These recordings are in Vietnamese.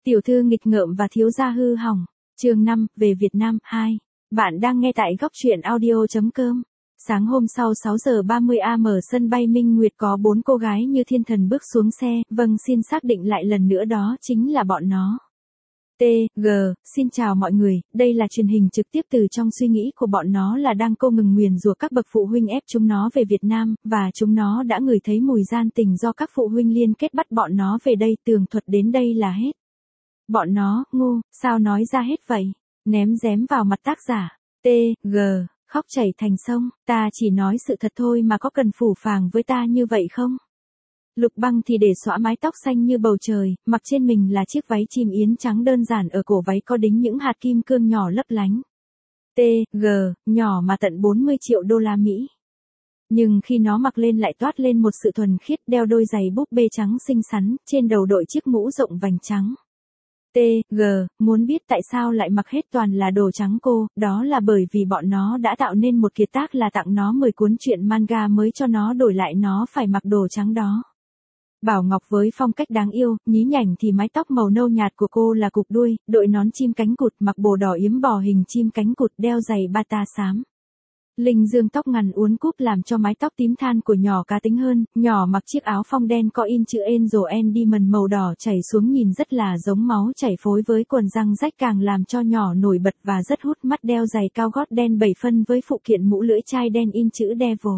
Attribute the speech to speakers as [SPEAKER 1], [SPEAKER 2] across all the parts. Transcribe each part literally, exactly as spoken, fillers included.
[SPEAKER 1] Tiểu thư nghịch ngợm và thiếu gia hư hỏng. Chương năm, về Việt Nam, hai. Bạn đang nghe tại góc truyện audio chấm com. Sáng hôm sau sáu giờ ba mươi a em sân bay Minh Nguyệt có bốn cô gái như thiên thần bước xuống xe, vâng xin xác định lại lần nữa đó chính là bọn nó. T, G, xin chào mọi người, đây là truyền hình trực tiếp từ trong suy nghĩ của bọn nó là đang cô ngừng nguyền rủa các bậc phụ huynh ép chúng nó về Việt Nam, và chúng nó đã ngửi thấy mùi gian tình do các phụ huynh liên kết bắt bọn nó về đây, tường thuật đến đây là hết. Bọn nó, ngu, sao nói ra hết vậy? Ném dém vào mặt tác giả. T, G, khóc chảy thành sông, ta chỉ nói sự thật thôi mà có cần phủ phàng với ta như vậy không? Lục Băng thì để xõa mái tóc xanh như bầu trời, mặc trên mình là chiếc váy chim yến trắng đơn giản, ở cổ váy có đính những hạt kim cương nhỏ lấp lánh. T, G, nhỏ mà tận bốn mươi triệu đô la Mỹ. Nhưng khi nó mặc lên lại toát lên một sự thuần khiết, đeo đôi giày búp bê trắng xinh xắn, trên đầu đội chiếc mũ rộng vành trắng. T, G, muốn biết tại sao lại mặc hết toàn là đồ trắng cô, đó là bởi vì bọn nó đã tạo nên một kiệt tác là tặng nó mười cuốn truyện manga mới cho nó đổi lại nó phải mặc đồ trắng đó. Bảo Ngọc với phong cách đáng yêu, nhí nhảnh thì mái tóc màu nâu nhạt của cô là cục đuôi, đội nón chim cánh cụt, mặc bồ đỏ yếm bò hình chim cánh cụt, đeo giày bata xám. Linh dương tóc ngắn uốn cúp làm cho mái tóc tím than của nhỏ cá tính hơn, nhỏ mặc chiếc áo phông đen có in chữ Angel and Demon màu đỏ chảy xuống nhìn rất là giống máu chảy, phối với quần răng rách càng làm cho nhỏ nổi bật và rất hút mắt, đeo giày cao gót đen bảy phân với phụ kiện mũ lưỡi chai đen in chữ Devil.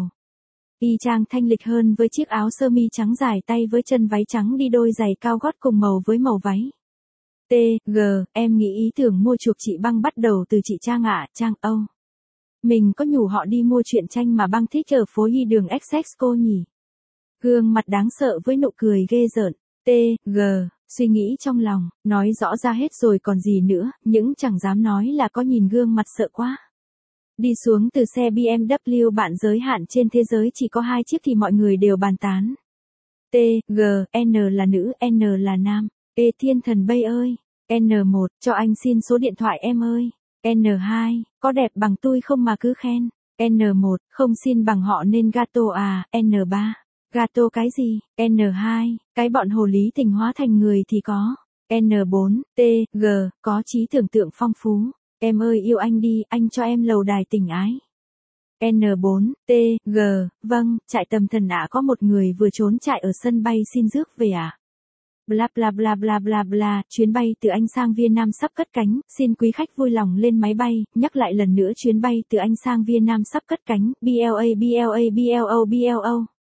[SPEAKER 1] Y chang thanh lịch hơn với chiếc áo sơ mi trắng dài tay với chân váy trắng đi đôi giày cao gót cùng màu với màu váy. T, G, em nghĩ ý tưởng mua chuộc chị Băng bắt đầu từ chị Trang ạ, à, Trang Âu. Mình có nhủ họ đi mua truyện tranh mà Băng thích ở phố Hy đường Exexco nhỉ? Gương mặt đáng sợ với nụ cười ghê rợn. T, G, suy nghĩ trong lòng, nói rõ ra hết rồi còn gì nữa, những chẳng dám nói là có nhìn gương mặt sợ quá. Đi xuống từ xe bê em vê bạn giới hạn trên thế giới chỉ có hai chiếc thì mọi người đều bàn tán. T, G, N là nữ, N là nam. Ê thiên thần bay ơi. N một, cho anh xin số điện thoại em ơi. N hai, có đẹp bằng tôi không mà cứ khen. N một, không xin bằng họ nên gato à. N ba, gato cái gì? N hai, cái bọn hồ lý tình hóa thành người thì có. N bốn, T, G, có trí tưởng tượng phong phú. Em ơi yêu anh đi, anh cho em lầu đài tình ái. N bốn, T, G, vâng, trại tầm thần ạ, có một người vừa trốn trại ở sân bay xin rước về ạ. À? Bla bla bla bla bla bla, chuyến bay từ Anh sang Việt Nam sắp cất cánh, xin quý khách vui lòng lên máy bay, nhắc lại lần nữa chuyến bay từ Anh sang Việt Nam sắp cất cánh, bla bla bla bla.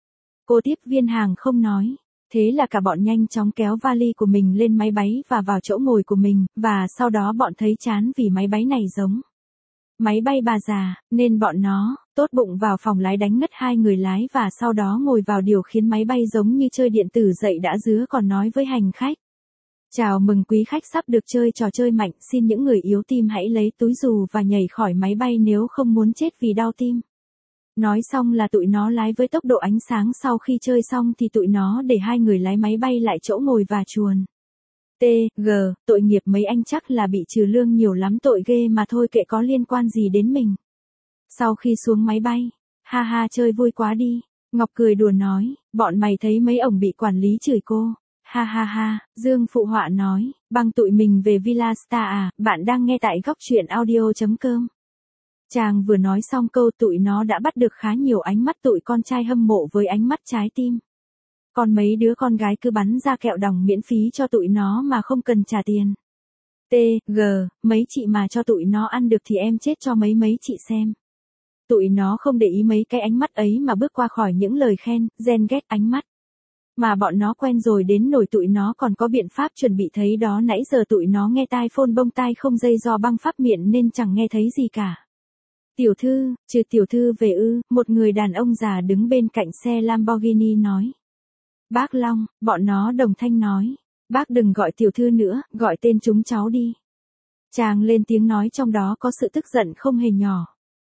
[SPEAKER 1] Cô tiếp viên hàng không nói. Thế là cả bọn nhanh chóng kéo vali của mình lên máy bay và vào chỗ ngồi của mình, và sau đó bọn thấy chán vì máy bay này giống máy bay bà già, nên bọn nó tốt bụng vào phòng lái đánh ngất hai người lái và sau đó ngồi vào điều khiển máy bay giống như chơi điện tử dậy đã dứa, còn nói với hành khách. Chào mừng quý khách sắp được chơi trò chơi mạnh, xin những người yếu tim hãy lấy túi dù và nhảy khỏi máy bay nếu không muốn chết vì đau tim. Nói xong là tụi nó lái với tốc độ ánh sáng, sau khi chơi xong thì tụi nó để hai người lái máy bay lại chỗ ngồi và chuồn. T, G, tội nghiệp mấy anh chắc là bị trừ lương nhiều lắm, tội ghê mà thôi kệ có liên quan gì đến mình. Sau khi xuống máy bay, ha ha chơi vui quá đi, Ngọc cười đùa nói, bọn mày thấy mấy ổng bị quản lý chửi cô. Ha ha ha, Dương phụ họa nói, Băng tụi mình về Villa Star à, bạn đang nghe tại góc truyện audio chấm com. Chàng vừa nói xong câu tụi nó đã bắt được khá nhiều ánh mắt tụi con trai hâm mộ với ánh mắt trái tim. Còn mấy đứa con gái cứ bắn ra kẹo đồng miễn phí cho tụi nó mà không cần trả tiền. T, G, mấy chị mà cho tụi nó ăn được thì em chết cho mấy mấy chị xem. Tụi nó không để ý mấy cái ánh mắt ấy mà bước qua khỏi những lời khen, ghen ghét ánh mắt. Mà bọn nó quen rồi đến nỗi tụi nó còn có biện pháp chuẩn bị, thấy đó nãy giờ tụi nó nghe tai phone bông tai không dây do băng pháp miệng nên chẳng nghe thấy gì cả. Tiểu thư, trừ tiểu thư về ư, một người đàn ông già đứng bên cạnh xe Lamborghini nói. Bác Long, bọn nó đồng thanh nói. Bác đừng gọi tiểu thư nữa, gọi tên chúng cháu đi. Chàng lên tiếng nói trong đó có sự tức giận không hề nhỏ.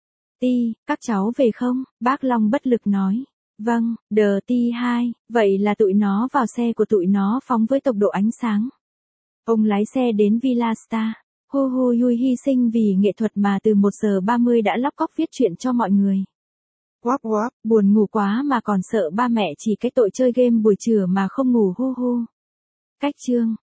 [SPEAKER 1] Ti, các cháu về không? Bác Long bất lực nói. Vâng, đờ ti hai, vậy là tụi nó vào xe của tụi nó phóng với tốc độ ánh sáng. Ông lái xe đến Villa Star. Hu hu hui hy sinh vì nghệ thuật mà từ một giờ ba mươi đã lóc cóc viết chuyện cho mọi người. Wap wap, buồn ngủ quá mà còn sợ ba mẹ chỉ cái tội chơi game buổi trưa mà không ngủ hu hu. Cách chương.